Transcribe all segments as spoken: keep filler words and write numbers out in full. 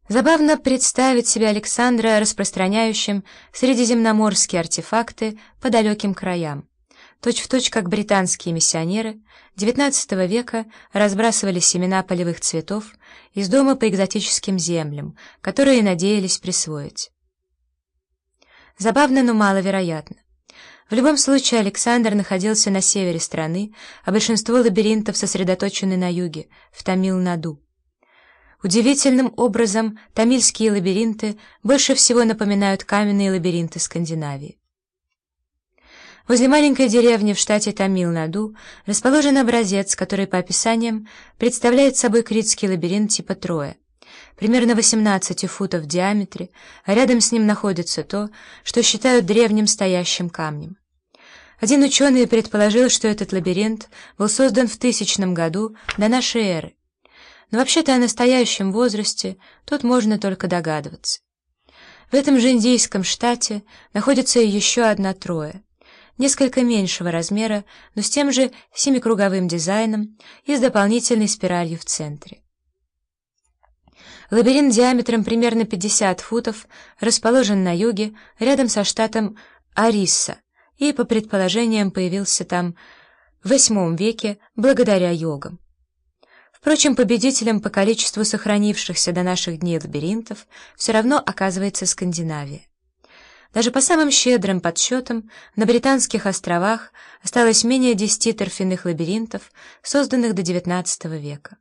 Забавно представить себе Александра распространяющим средиземноморские артефакты по далеким краям, точь-в-точь как британские миссионеры девятнадцатого века разбрасывали семена полевых цветов из дома по экзотическим землям, которые надеялись присвоить. Забавно, но маловероятно. В любом случае Александр находился на севере страны, а большинство лабиринтов сосредоточены на юге, в Тамил-Наду. Удивительным образом тамильские лабиринты больше всего напоминают каменные лабиринты Скандинавии. Возле маленькой деревни в штате Тамил-Наду расположен образец, который по описаниям представляет собой критский лабиринт типа Троя, примерно восемнадцать футов в диаметре, а рядом с ним находится то, что считают древним стоящим камнем. Один ученый предположил, что этот лабиринт был создан в тысячном году до нашей эры, но вообще-то о настоящем возрасте тут можно только догадываться. В этом же индийском штате находится еще одна Троя, несколько меньшего размера, но с тем же семикруговым дизайном и с дополнительной спиралью в центре. Лабиринт диаметром примерно пятьдесят футов расположен на юге, рядом со штатом Орисса, и, по предположениям, появился там в восьмом веке благодаря йогам. Впрочем, победителем по количеству сохранившихся до наших дней лабиринтов все равно оказывается Скандинавия. Даже по самым щедрым подсчетам на Британских островах осталось менее десяти торфяных лабиринтов, созданных до девятнадцатого века.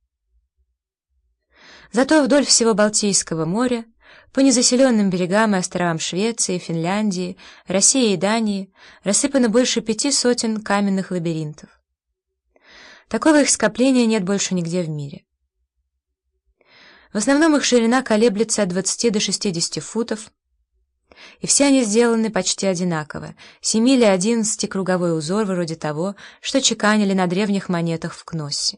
Зато вдоль всего Балтийского моря, по незаселенным берегам и островам Швеции, Финляндии, России и Дании рассыпано больше пяти сотен каменных лабиринтов. Такого их скопления нет больше нигде в мире. В основном их ширина колеблется от двадцати до шестидесяти футов, и все они сделаны почти одинаково, семи или одиннадцати круговой узор вроде того, что чеканили на древних монетах в Кноссе.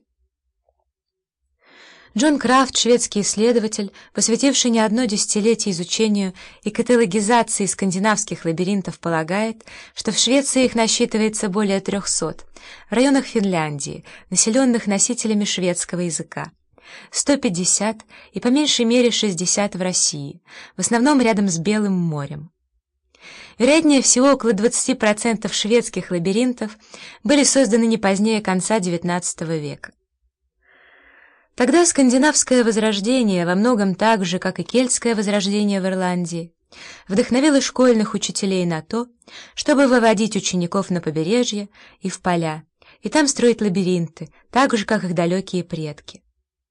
Джон Крафт, шведский исследователь, посвятивший не одно десятилетие изучению и каталогизации скандинавских лабиринтов, полагает, что в Швеции их насчитывается более трехсот, в районах Финляндии, населенных носителями шведского языка, сто пятьдесят и по меньшей мере шестьдесят в России, в основном рядом с Белым морем. Вероятнее всего, около двадцати процентов шведских лабиринтов были созданы не позднее конца девятнадцатого века. Тогда скандинавское возрождение, во многом так же, как и кельтское возрождение в Ирландии, вдохновило школьных учителей на то, чтобы выводить учеников на побережье и в поля, и там строить лабиринты, так же, как их далекие предки.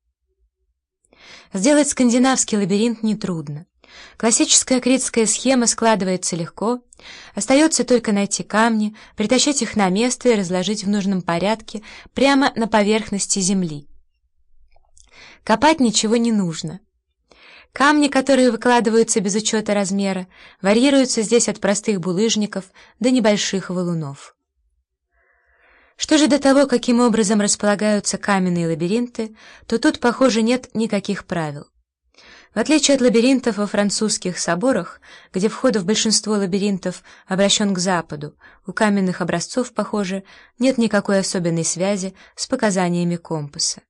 Сделать скандинавский лабиринт нетрудно. Классическая критская схема складывается легко, остается только найти камни, притащить их на место и разложить в нужном порядке прямо на поверхности земли. Копать ничего не нужно. Камни, которые выкладываются без учета размера, варьируются здесь от простых булыжников до небольших валунов. Что же до того, каким образом располагаются каменные лабиринты, то тут, похоже, нет никаких правил. В отличие от лабиринтов во французских соборах, где вход в большинство лабиринтов обращен к западу, у каменных образцов, похоже, нет никакой особенной связи с показаниями компаса.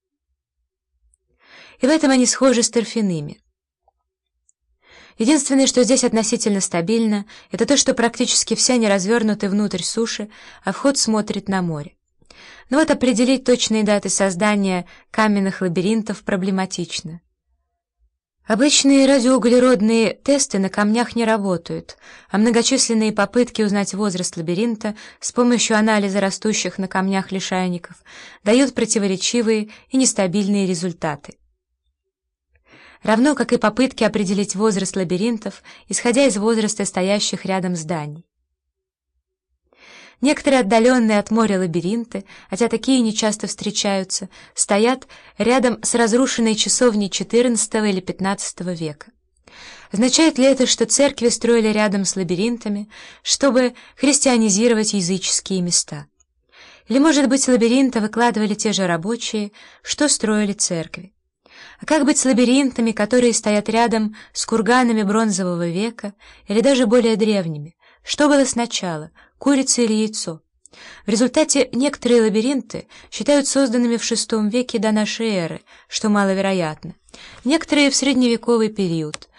И в этом они схожи с торфяными. Единственное, что здесь относительно стабильно, это то, что практически все они развернуты внутрь суши, а вход смотрит на море. Но вот определить точные даты создания каменных лабиринтов проблематично. Обычные радиоуглеродные тесты на камнях не работают, а многочисленные попытки узнать возраст лабиринта с помощью анализа растущих на камнях лишайников дают противоречивые и нестабильные результаты. Равно как и попытки определить возраст лабиринтов, исходя из возраста стоящих рядом зданий. Некоторые отдаленные от моря лабиринты, хотя такие нечасто встречаются, стоят рядом с разрушенной часовней четырнадцатого или пятнадцатого века. Означает ли это, что церкви строили рядом с лабиринтами, чтобы христианизировать языческие места? Или, может быть, лабиринты выкладывали те же рабочие, что строили церкви? А как быть с лабиринтами, которые стоят рядом с курганами бронзового века или даже более древними? Что было сначала, курица или яйцо? В результате некоторые лабиринты считают созданными в шестом веке до нашей эры, что маловероятно, некоторые в средневековый период,